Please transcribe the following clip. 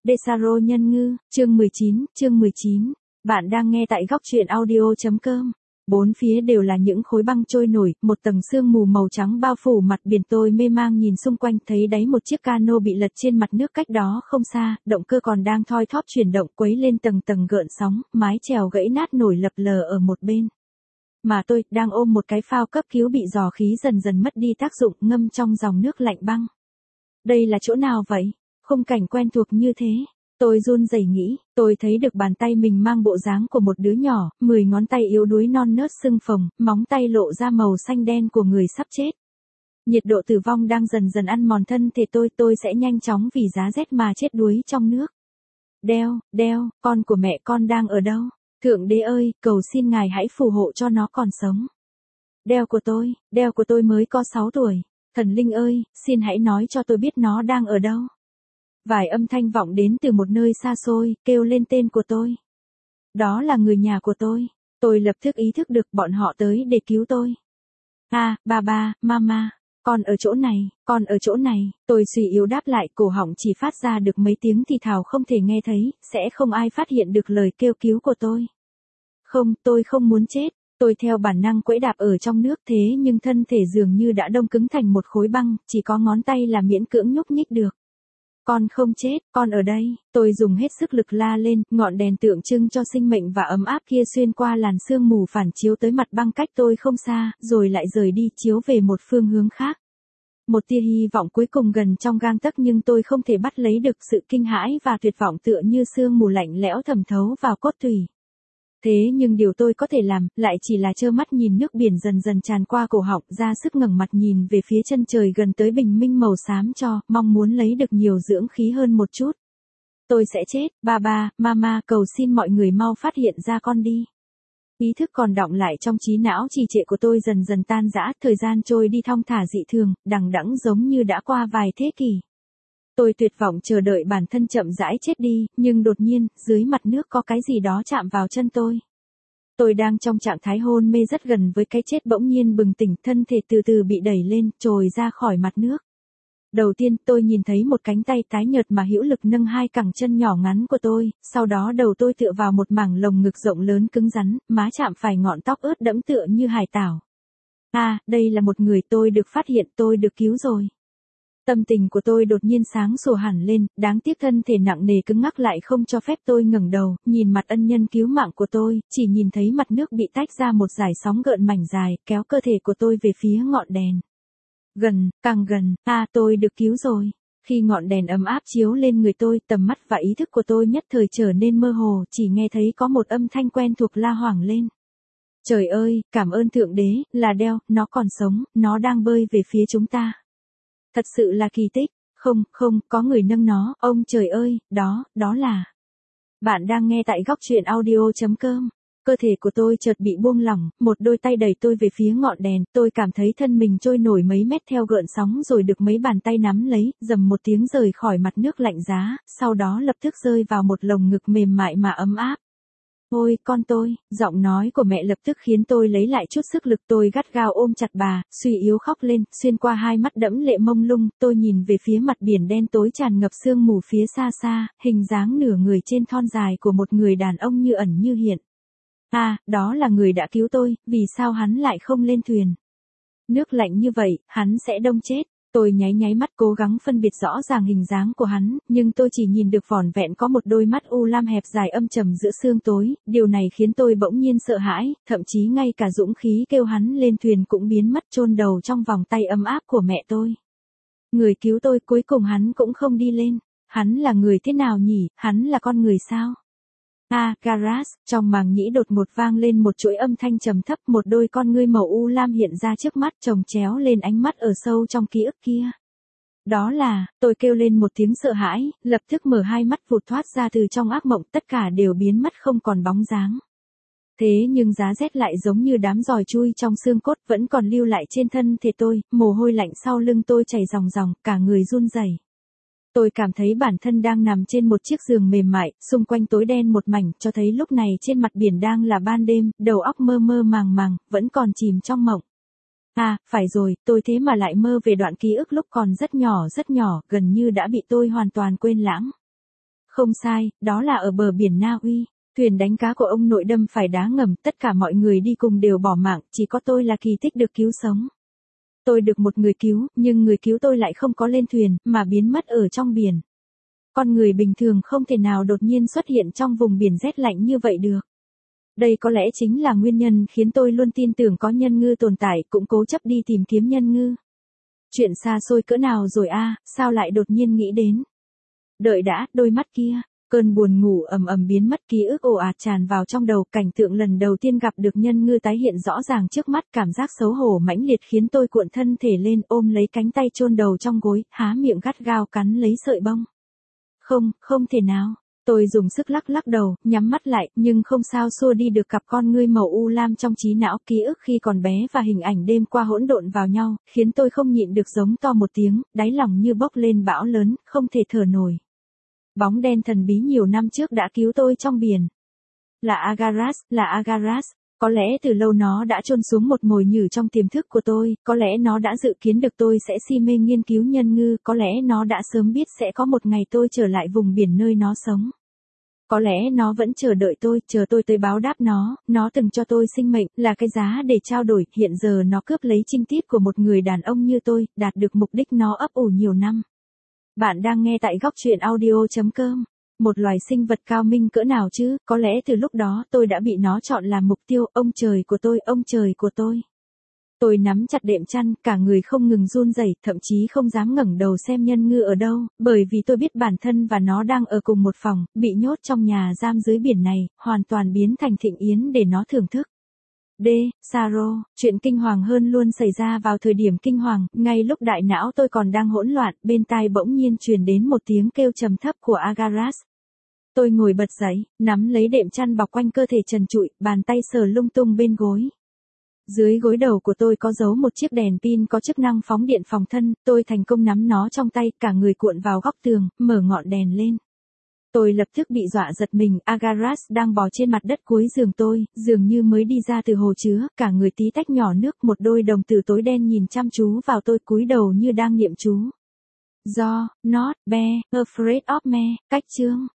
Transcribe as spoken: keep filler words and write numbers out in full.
Desaro nhân ngư, chương mười chín, chương mười chín. Bạn đang nghe tại góc truyện audio chấm com. Bốn phía đều là những khối băng trôi nổi, một tầng sương mù màu trắng bao phủ mặt biển. Tôi mê mang nhìn xung quanh, thấy đáy một chiếc cano bị lật trên mặt nước cách đó không xa, động cơ còn đang thoi thóp chuyển động quấy lên tầng tầng gợn sóng, mái chèo gãy nát nổi lập lờ ở một bên. Mà tôi đang ôm một cái phao cấp cứu bị rò khí dần dần mất đi tác dụng, ngâm trong dòng nước lạnh băng. Đây là chỗ nào vậy? Khung cảnh quen thuộc như thế. Tôi run rẩy nghĩ, tôi thấy được bàn tay mình mang bộ dáng của một đứa nhỏ, mười ngón tay yếu đuối non nớt sưng phồng, móng tay lộ ra màu xanh đen của người sắp chết. Nhiệt độ tử vong đang dần dần ăn mòn thân thể tôi, tôi sẽ nhanh chóng vì giá rét mà chết đuối trong nước. Đeo, đeo, con của mẹ con đang ở đâu? Thượng đế ơi, cầu xin ngài hãy phù hộ cho nó còn sống. Đeo của tôi, đeo của tôi mới có sáu tuổi. Thần linh ơi, xin hãy nói cho tôi biết nó đang ở đâu. Vài âm thanh vọng đến từ một nơi xa xôi, kêu lên tên của tôi. Đó là người nhà của tôi. Tôi lập tức ý thức được bọn họ tới để cứu tôi. À, ba ba, mama, con ở chỗ này, con ở chỗ này. Tôi suy yếu đáp lại, cổ họng chỉ phát ra được mấy tiếng thì thào không thể nghe thấy, sẽ không ai phát hiện được lời kêu cứu của tôi. Không, tôi không muốn chết. Tôi theo bản năng quẫy đạp ở trong nước, thế nhưng thân thể dường như đã đông cứng thành một khối băng, chỉ có ngón tay là miễn cưỡng nhúc nhích được. Con không chết, con ở đây. Tôi dùng hết sức lực la lên, ngọn đèn tượng trưng cho sinh mệnh và ấm áp kia xuyên qua làn sương mù phản chiếu tới mặt băng cách tôi không xa, rồi lại rời đi chiếu về một phương hướng khác. Một tia hy vọng cuối cùng gần trong gang tấc, nhưng tôi không thể bắt lấy được. Sự kinh hãi và tuyệt vọng tựa như sương mù lạnh lẽo thẩm thấu vào cốt tủy. Thế nhưng điều tôi có thể làm, lại chỉ là trơ mắt nhìn nước biển dần dần tràn qua cổ họng, ra sức ngẩng mặt nhìn về phía chân trời gần tới bình minh màu xám cho, mong muốn lấy được nhiều dưỡng khí hơn một chút. Tôi sẽ chết, ba ba, mama, cầu xin mọi người mau phát hiện ra con đi. Ý thức còn đọng lại trong trí não trì trệ của tôi dần dần tan rã, thời gian trôi đi thong thả dị thường, đằng đẵng giống như đã qua vài thế kỷ. Tôi tuyệt vọng chờ đợi bản thân chậm rãi chết đi, nhưng đột nhiên, dưới mặt nước có cái gì đó chạm vào chân tôi. Tôi đang trong trạng thái hôn mê rất gần với cái chết, bỗng nhiên bừng tỉnh, thân thể từ từ bị đẩy lên, trồi ra khỏi mặt nước. Đầu tiên, tôi nhìn thấy một cánh tay tái nhợt mà hữu lực nâng hai cẳng chân nhỏ ngắn của tôi, sau đó đầu tôi tựa vào một mảng lồng ngực rộng lớn cứng rắn, má chạm phải ngọn tóc ướt đẫm tựa như hải tảo. À, đây là một người, tôi được phát hiện, tôi được cứu rồi. Tâm tình của tôi đột nhiên sáng sủa hẳn lên, đáng tiếc thân thể nặng nề cứng ngắc lại không cho phép tôi ngẩng đầu, nhìn mặt ân nhân cứu mạng của tôi, chỉ nhìn thấy mặt nước bị tách ra một dải sóng gợn mảnh dài, kéo cơ thể của tôi về phía ngọn đèn. Gần, càng gần, à, tôi được cứu rồi. Khi ngọn đèn ấm áp chiếu lên người tôi, tầm mắt và ý thức của tôi nhất thời trở nên mơ hồ, chỉ nghe thấy có một âm thanh quen thuộc la hoảng lên. Trời ơi, cảm ơn Thượng Đế, là Đeo, nó còn sống, nó đang bơi về phía chúng ta. Thật sự là kỳ tích, không, không, có người nâng nó, ông trời ơi, đó, đó là. Bạn đang nghe tại góc truyện audio chấm com. Cơ thể của tôi chợt bị buông lỏng, một đôi tay đẩy tôi về phía ngọn đèn, tôi cảm thấy thân mình trôi nổi mấy mét theo gợn sóng rồi được mấy bàn tay nắm lấy, dầm một tiếng rời khỏi mặt nước lạnh giá, sau đó lập tức rơi vào một lồng ngực mềm mại mà ấm áp. Ôi, con tôi, giọng nói của mẹ lập tức khiến tôi lấy lại chút sức lực, tôi gắt gao ôm chặt bà, suy yếu khóc lên, xuyên qua hai mắt đẫm lệ mông lung, tôi nhìn về phía mặt biển đen tối tràn ngập sương mù phía xa xa, hình dáng nửa người trên thon dài của một người đàn ông như ẩn như hiện. À, đó là người đã cứu tôi, vì sao hắn lại không lên thuyền? Nước lạnh như vậy, hắn sẽ đông chết. Tôi nháy nháy mắt cố gắng phân biệt rõ ràng hình dáng của hắn, nhưng tôi chỉ nhìn được vỏn vẹn có một đôi mắt u lam hẹp dài âm trầm giữa sương tối, điều này khiến tôi bỗng nhiên sợ hãi, thậm chí ngay cả dũng khí kêu hắn lên thuyền cũng biến mất, chôn đầu trong vòng tay ấm áp của mẹ tôi. Người cứu tôi cuối cùng hắn cũng không đi lên, hắn là người thế nào nhỉ, hắn là con người sao? À, Garas, trong màng nhĩ đột ngột vang lên một chuỗi âm thanh trầm thấp, một đôi con ngươi màu u lam hiện ra trước mắt, chồng chéo lên ánh mắt ở sâu trong ký ức kia. Đó là, tôi kêu lên một tiếng sợ hãi, lập tức mở hai mắt vụt thoát ra từ trong ác mộng, tất cả đều biến mất không còn bóng dáng. Thế nhưng giá rét lại giống như đám giòi chui trong xương cốt vẫn còn lưu lại trên thân thể tôi, mồ hôi lạnh sau lưng tôi chảy ròng ròng, cả người run rẩy. Tôi cảm thấy bản thân đang nằm trên một chiếc giường mềm mại, xung quanh tối đen một mảnh, cho thấy lúc này trên mặt biển đang là ban đêm, đầu óc mơ mơ màng màng, vẫn còn chìm trong mộng. À, phải rồi, tôi thế mà lại mơ về đoạn ký ức lúc còn rất nhỏ rất nhỏ, gần như đã bị tôi hoàn toàn quên lãng. Không sai, đó là ở bờ biển Na Uy. Thuyền đánh cá của ông nội đâm phải đá ngầm, tất cả mọi người đi cùng đều bỏ mạng, chỉ có tôi là kỳ tích được cứu sống. Tôi được một người cứu, nhưng người cứu tôi lại không có lên thuyền, mà biến mất ở trong biển. Con người bình thường không thể nào đột nhiên xuất hiện trong vùng biển rét lạnh như vậy được. Đây có lẽ chính là nguyên nhân khiến tôi luôn tin tưởng có nhân ngư tồn tại, cũng cố chấp đi tìm kiếm nhân ngư. Chuyện xa xôi cỡ nào rồi a, à, sao lại đột nhiên nghĩ đến. Đợi đã, đôi mắt kia, cơn buồn ngủ ầm ầm biến mất, ký ức ồ ạt tràn vào trong đầu, cảnh tượng lần đầu tiên gặp được nhân ngư tái hiện rõ ràng trước mắt, cảm giác xấu hổ mãnh liệt khiến tôi cuộn thân thể lên, ôm lấy cánh tay chôn đầu trong gối, há miệng gắt gao cắn lấy sợi bông. Không, không thể nào. Tôi dùng sức lắc lắc đầu, nhắm mắt lại, nhưng không sao xua đi được cặp con ngươi màu u lam trong trí não, ký ức khi còn bé và hình ảnh đêm qua hỗn độn vào nhau, khiến tôi không nhịn được giống to một tiếng, đáy lòng như bốc lên bão lớn, không thể thở nổi. Bóng đen thần bí nhiều năm trước đã cứu tôi trong biển. Là Agaras, là Agaras. Có lẽ từ lâu nó đã chôn xuống một mồi nhử trong tiềm thức của tôi, có lẽ nó đã dự kiến được tôi sẽ si mê nghiên cứu nhân ngư, có lẽ nó đã sớm biết sẽ có một ngày tôi trở lại vùng biển nơi nó sống. Có lẽ nó vẫn chờ đợi tôi, chờ tôi tới báo đáp nó, nó từng cho tôi sinh mệnh, là cái giá để trao đổi, hiện giờ nó cướp lấy trinh tiết của một người đàn ông như tôi, đạt được mục đích nó ấp ủ nhiều năm. Bạn đang nghe tại góc truyện audio chấm com. Một loài sinh vật cao minh cỡ nào chứ, có lẽ từ lúc đó tôi đã bị nó chọn làm mục tiêu, ông trời của tôi, ông trời của tôi. Tôi nắm chặt đệm chăn, cả người không ngừng run rẩy, thậm chí không dám ngẩng đầu xem nhân ngư ở đâu, bởi vì tôi biết bản thân và nó đang ở cùng một phòng, bị nhốt trong nhà giam dưới biển này, hoàn toàn biến thành Thịnh Yến để nó thưởng thức. D. Saro, chuyện kinh hoàng hơn luôn xảy ra vào thời điểm kinh hoàng, ngay lúc đại não tôi còn đang hỗn loạn, bên tai bỗng nhiên truyền đến một tiếng kêu trầm thấp của Agaras. Tôi ngồi bật dậy, nắm lấy đệm chăn bọc quanh cơ thể trần trụi, bàn tay sờ lung tung bên gối. Dưới gối đầu của tôi có giấu một chiếc đèn pin có chức năng phóng điện phòng thân, tôi thành công nắm nó trong tay, cả người cuộn vào góc tường, mở ngọn đèn lên. Tôi lập tức bị dọa giật mình, Agaras đang bò trên mặt đất cuối giường tôi, dường như mới đi ra từ hồ chứa, cả người tí tách nhỏ nước, một đôi đồng tử tối đen nhìn chăm chú vào tôi, cúi đầu như đang niệm chú. Do, not, be, afraid of me, cách chương.